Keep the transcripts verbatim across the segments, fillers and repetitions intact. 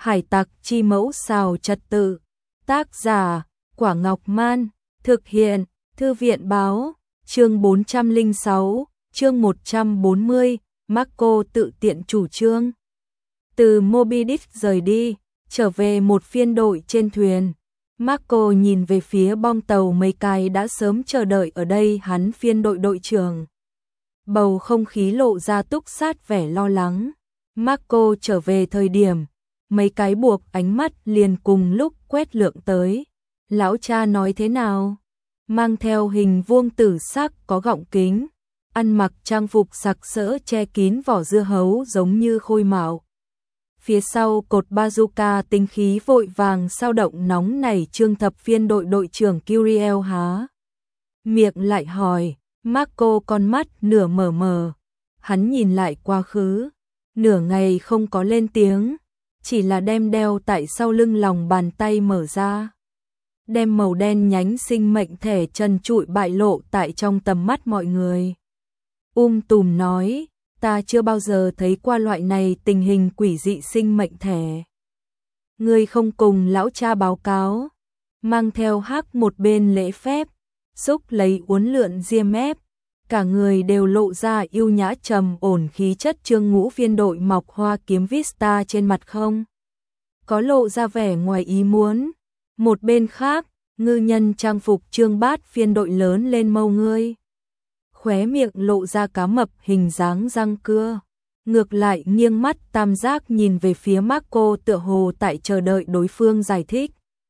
Hải tặc chi mẫu xào trật tự. Tác giả, Quả Ngọc Man. Thực hiện, Thư viện báo. Chương bốn trăm lẻ sáu, chương một trăm bốn mươi, Marco tự tiện chủ trương. Từ Moby Dick rời đi, trở về một phiên đội trên thuyền. Marco nhìn về phía bong tàu mấy cái đã sớm chờ đợi ở đây hắn phiên đội đội trưởng. Bầu không khí lộ ra túc sát vẻ lo lắng. Marco trở về thời điểm, mấy cái buộc ánh mắt liền cùng lúc quét lượng tới. Lão cha nói thế nào? Mang theo hình vuông tử sắc có gọng kính, ăn mặc trang phục sặc sỡ che kín vỏ dưa hấu giống như khôi mạo. Phía sau cột bazooka tinh khí vội vàng sao động nóng nảy trương thập phiên đội đội trưởng Curiel há miệng lại hỏi. Marco con mắt nửa mở mờ, hắn nhìn lại quá khứ, nửa ngày không có lên tiếng, chỉ là đem đeo tại sau lưng lòng bàn tay mở ra. Đem màu đen nhánh sinh mệnh thẻ trần trụi bại lộ tại trong tầm mắt mọi người. Um tùm nói, ta chưa bao giờ thấy qua loại này tình hình quỷ dị sinh mệnh thẻ. Ngươi không cùng lão cha báo cáo, mang theo hắc một bên lễ phép, xúc lấy uốn lượn diêm ép, cả người đều lộ ra yêu nhã trầm ổn khí chất trương ngũ phiên đội mọc hoa kiếm vista trên mặt không? Có lộ ra vẻ ngoài ý muốn. Một bên khác, ngư nhân trang phục trương bát phiên đội lớn lên mâu ngươi. Khóe miệng lộ ra cá mập hình dáng răng cưa. Ngược lại nghiêng mắt tam giác nhìn về phía Marco tựa hồ tại chờ đợi đối phương giải thích.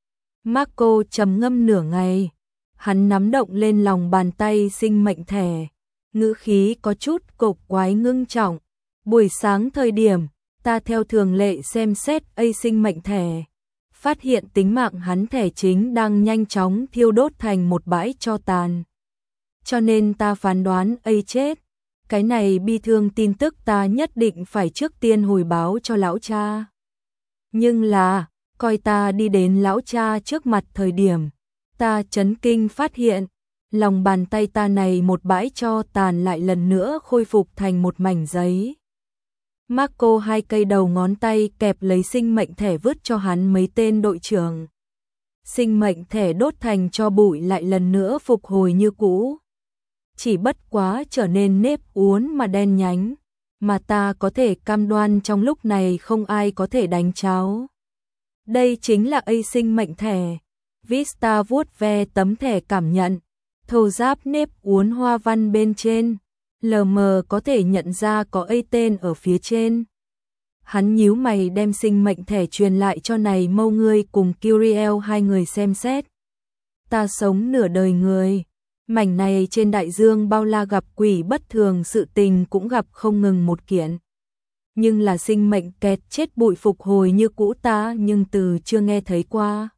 Marco trầm ngâm nửa ngày. Hắn nắm động lên lòng bàn tay sinh mệnh thẻ. Ngữ khí có chút cộc quái ngưng trọng. Buổi sáng thời điểm, ta theo thường lệ xem xét A sinh mệnh thẻ. Phát hiện tính mạng hắn thẻ chính đang nhanh chóng thiêu đốt thành một bãi tro tàn. Cho nên ta phán đoán A chết. Cái này bi thương tin tức ta nhất định phải trước tiên hồi báo cho lão cha. Nhưng là, coi ta đi đến lão cha trước mặt thời điểm, ta chấn kinh phát hiện, lòng bàn tay ta này một bãi tro tàn lại lần nữa khôi phục thành một mảnh giấy. Marco hai cây đầu ngón tay kẹp lấy sinh mệnh thẻ vứt cho hắn mấy tên đội trưởng. Sinh mệnh thẻ đốt thành cho bụi lại lần nữa phục hồi như cũ. Chỉ bất quá trở nên nếp uốn mà đen nhánh, mà ta có thể cam đoan trong lúc này không ai có thể đánh cháo. Đây chính là A sinh mệnh thẻ. Vista vuốt ve tấm thẻ cảm nhận, thô ráp nếp uốn hoa văn bên trên. Lờ mờ có thể nhận ra có A tên ở phía trên. Hắn nhíu mày đem sinh mệnh thẻ truyền lại cho này mâu ngươi cùng Curiel hai người xem xét. Ta sống nửa đời người, mảnh này trên đại dương bao la gặp quỷ bất thường sự tình cũng gặp không ngừng một kiện. Nhưng là sinh mệnh kẹt chết bụi phục hồi như cũ ta nhưng từ chưa nghe thấy qua.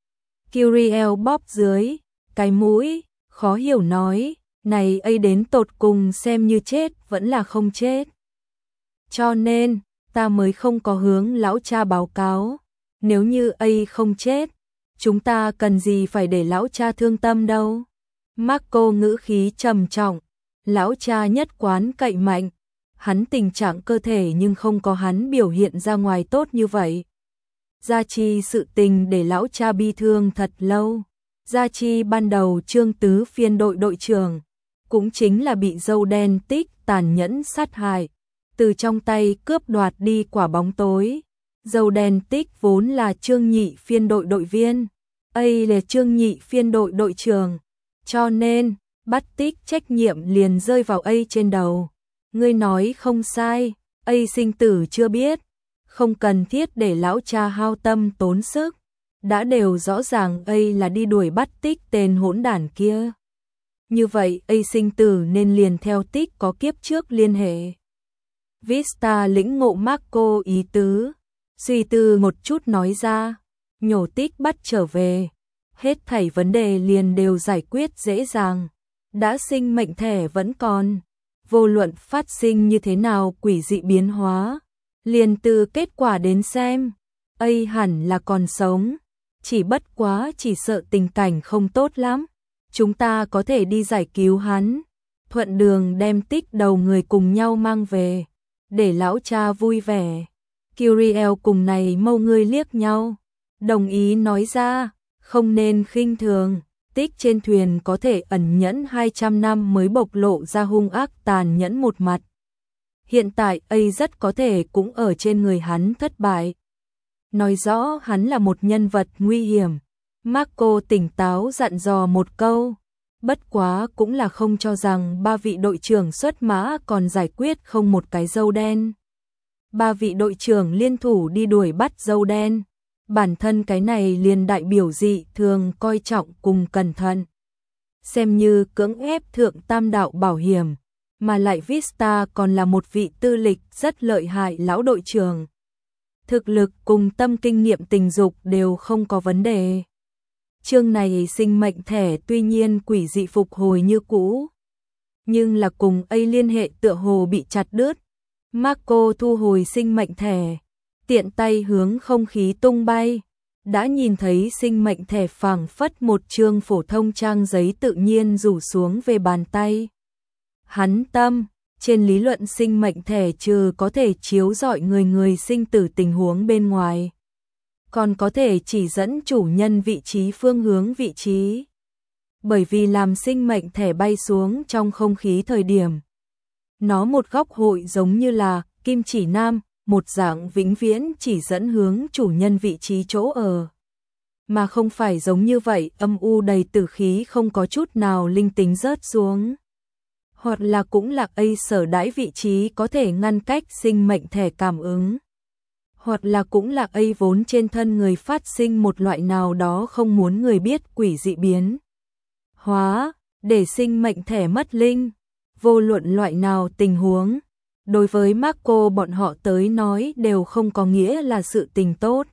Curiel bóp dưới cái mũi, khó hiểu nói. Này A đến tột cùng xem như chết vẫn là không chết. Cho nên, ta mới không có hướng lão cha báo cáo. Nếu như A không chết, chúng ta cần gì phải để lão cha thương tâm đâu. Marco ngữ khí trầm trọng. Lão cha nhất quán cậy mạnh. Hắn tình trạng cơ thể nhưng không có hắn biểu hiện ra ngoài tốt như vậy. Gia Chi sự tình để lão cha bi thương thật lâu. Gia Chi ban đầu trương tứ phiên đội đội trưởng. Cũng chính là bị dâu đen tích tàn nhẫn sát hại, từ trong tay cướp đoạt đi quả bóng tối. Dâu đen tích vốn là trương nhị phiên đội đội viên, A là trương nhị phiên đội đội trưởng, cho nên bắt tích trách nhiệm liền rơi vào A trên đầu. Ngươi nói không sai, A sinh tử chưa biết, không cần thiết để lão cha hao tâm tốn sức, đã đều rõ ràng A là đi đuổi bắt tích tên hỗn đản kia. Như vậy A sinh tử nên liền theo tích có kiếp trước liên hệ. Vista lĩnh ngộ Marco ý tứ, suy tư một chút nói ra, nhổ tích bắt trở về, hết thảy vấn đề liền đều giải quyết dễ dàng. Đã sinh mệnh thẻ vẫn còn, vô luận phát sinh như thế nào quỷ dị biến hóa, liền từ kết quả đến xem, A hẳn là còn sống, chỉ bất quá chỉ sợ tình cảnh không tốt lắm. Chúng ta có thể đi giải cứu hắn, thuận đường đem tích đầu người cùng nhau mang về, để lão cha vui vẻ. Curiel cùng này mâu người liếc nhau, đồng ý nói ra, không nên khinh thường, Tích trên thuyền có thể ẩn nhẫn hai trăm năm mới bộc lộ ra hung ác tàn nhẫn một mặt. Hiện tại ấy rất có thể cũng ở trên người hắn thất bại. Nói rõ hắn là một nhân vật nguy hiểm. Marco tỉnh táo dặn dò một câu, bất quá cũng là không cho rằng ba vị đội trưởng xuất mã còn giải quyết không một cái dâu đen. Ba vị đội trưởng liên thủ đi đuổi bắt dâu đen, bản thân cái này liền đại biểu dị thường coi trọng cùng cẩn thận. Xem như cưỡng ép thượng tam đạo bảo hiểm, mà lại Vista còn là một vị tư lịch rất lợi hại lão đội trưởng. Thực lực cùng tâm kinh nghiệm tình dục đều không có vấn đề. Chương này sinh mệnh thẻ tuy nhiên quỷ dị phục hồi như cũ, nhưng là cùng ấy liên hệ tựa hồ bị chặt đứt. Marco thu hồi sinh mệnh thẻ, tiện tay hướng không khí tung bay, đã nhìn thấy sinh mệnh thẻ phảng phất một chương phổ thông trang giấy tự nhiên rủ xuống về bàn tay. Hắn tâm, trên lý luận sinh mệnh thẻ trừ có thể chiếu rọi người người sinh tử tình huống bên ngoài, còn có thể chỉ dẫn chủ nhân vị trí phương hướng vị trí. Bởi vì làm sinh mệnh thẻ bay xuống trong không khí thời điểm, nó một góc hội giống như là kim chỉ nam, một dạng vĩnh viễn chỉ dẫn hướng chủ nhân vị trí chỗ ở. Mà không phải giống như vậy âm u đầy tử khí không có chút nào linh tính rớt xuống. Hoặc là cũng là ấy sở đãi vị trí có thể ngăn cách sinh mệnh thẻ cảm ứng. Hoặc là cũng là ấy vốn trên thân người phát sinh một loại nào đó không muốn người biết quỷ dị biến hóa, để sinh mệnh thẻ mất linh. Vô luận loại nào tình huống, đối với Marco bọn họ tới nói đều không có nghĩa là sự tình tốt.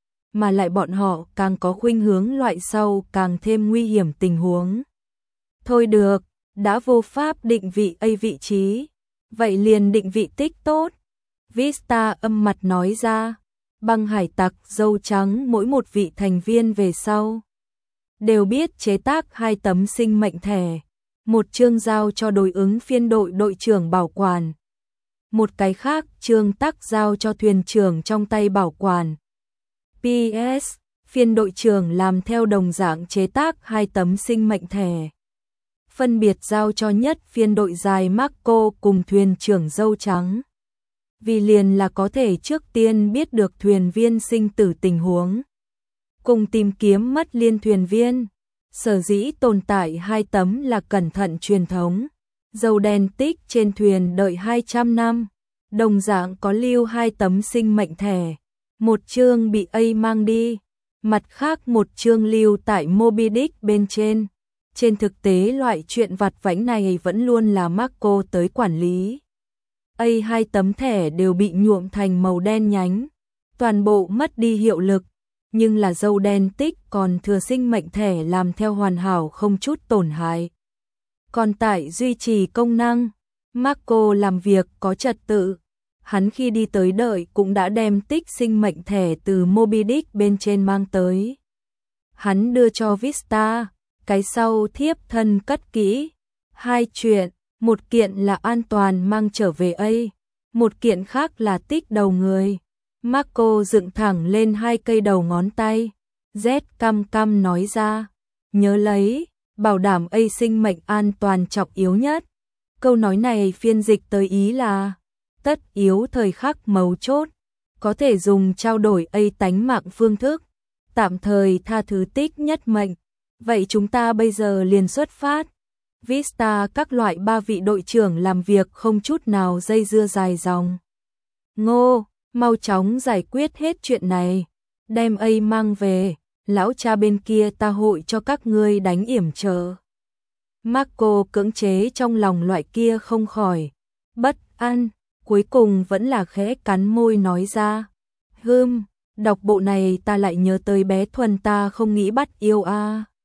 Mà lại bọn họ càng có khuynh hướng loại sau càng thêm nguy hiểm tình huống. Thôi được, đã vô pháp định vị ấy vị trí, vậy liền định vị tích tốt. Vista âm mặt nói ra, băng hải tặc dâu trắng mỗi một vị thành viên về sau đều biết chế tác hai tấm sinh mệnh thẻ, một chương giao cho đối ứng phiên đội đội trưởng bảo quản, một cái khác chương tác giao cho thuyền trưởng trong tay bảo quản. pê ét, phiên đội trưởng làm theo đồng dạng chế tác hai tấm sinh mệnh thẻ, phân biệt giao cho nhất phiên đội dài Marco cùng thuyền trưởng dâu trắng. Vì liền là có thể trước tiên biết được thuyền viên sinh tử tình huống, cùng tìm kiếm mất liên thuyền viên. Sở dĩ tồn tại hai tấm là cẩn thận truyền thống. Dâu đen Tích trên thuyền đợi hai trăm năm, đồng dạng có lưu hai tấm sinh mệnh thẻ, một chương bị A mang đi, mặt khác một chương lưu tại Moby Dick bên trên. Trên thực tế loại chuyện vặt vãnh này vẫn luôn là Marco tới quản lý. A hai tấm thẻ đều bị nhuộm thành màu đen nhánh, toàn bộ mất đi hiệu lực, nhưng là dâu đen Tích còn thừa sinh mệnh thẻ làm theo hoàn hảo không chút tổn hại. Còn tại duy trì công năng, Marco làm việc có trật tự. Hắn khi đi tới đợi cũng đã đem Tích sinh mệnh thẻ từ Moby Dick bên trên mang tới. Hắn đưa cho Vista, cái sau thiếp thân cất kỹ. Hai chuyện, một kiện là an toàn mang trở về A, một kiện khác là Tích đầu người. Marco dựng thẳng lên hai cây đầu ngón tay, Z căm căm nói ra, nhớ lấy, bảo đảm A sinh mệnh an toàn trọng yếu nhất. Câu nói này phiên dịch tới ý là, tất yếu thời khắc mấu chốt, có thể dùng trao đổi A tánh mạng phương thức, tạm thời tha thứ Tích nhất mệnh. Vậy chúng ta bây giờ liền xuất phát. Vista các loại ba vị đội trưởng làm việc không chút nào dây dưa dài dòng. Ngô, mau chóng giải quyết hết chuyện này, đem A mang về, lão cha bên kia ta hội cho các ngươi đánh yểm trợ. Marco cưỡng chế trong lòng loại kia không khỏi bất an, cuối cùng vẫn là khẽ cắn môi nói ra, hừm, đọc bộ này ta lại nhớ tới bé Thuần ta không nghĩ bắt yêu a.